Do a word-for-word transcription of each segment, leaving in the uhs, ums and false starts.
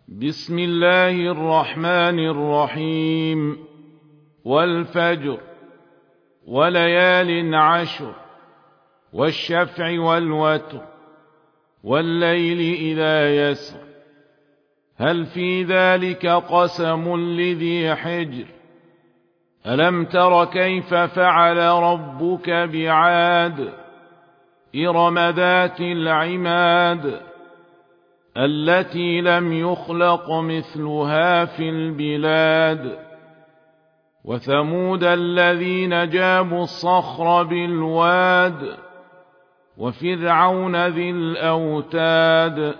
بسم الله الرحمن الرحيم. والفجر وليال عشر والشفع والوتر والليل إذا يسر هل في ذلك قسم لذي حجر ألم تر كيف فعل ربك بعاد إرم ذات العماد التي لم يخلق مثلها في البلاد وثمود الذين جابوا الصخر بالواد وفرعون ذي الأوتاد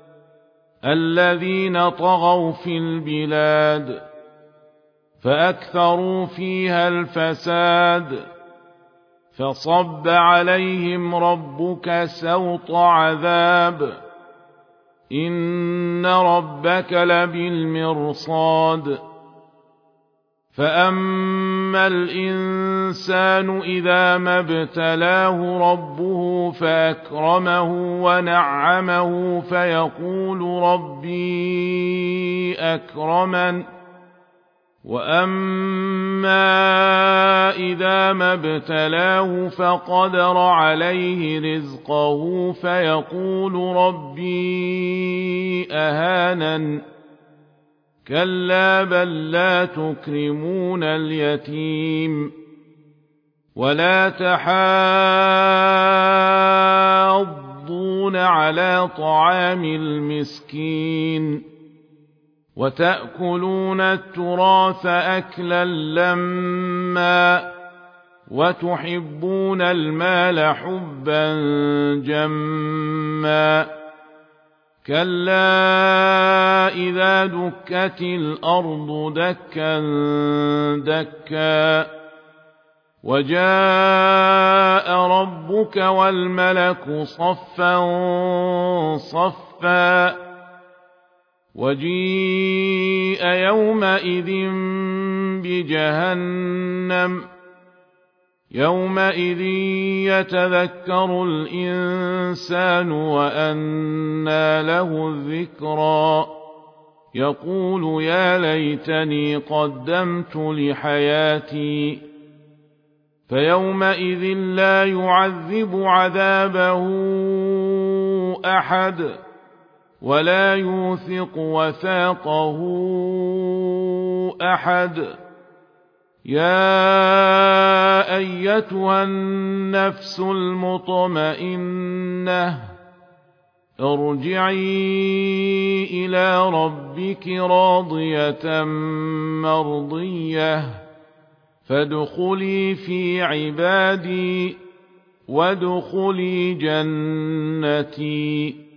الذين طغوا في البلاد فأكثروا فيها الفساد فصب عليهم ربك سوط عذاب إن ربك لبالمرصاد فأما الإنسان إذا ما ابتلاه ربه فأكرمه ونعمه فيقول ربي أكرمن وأما إذا ما ابتلاه فقدر عليه رزقه فيقول ربي أهانن كلا بل لا تكرمون اليتيم ولا تحاضون على طعام المسكين وتأكلون التراث أكلا لما وتحبون المال حبا جما كلا إذا دكت الأرض دكا دكا وجاء ربك والملك صفا صفا وجيء يومئذ بجهنم يومئذ يتذكر الإنسان وأنى له الذكرى يقول يا ليتني قدمت لحياتي فيومئذ لا يعذب عذابه أحد ولا يوثق وثاقه أحد يا أيتها النفس المطمئنة ارجعي إلى ربك راضية مرضية فادخلي في عبادي وادخلي جنتي.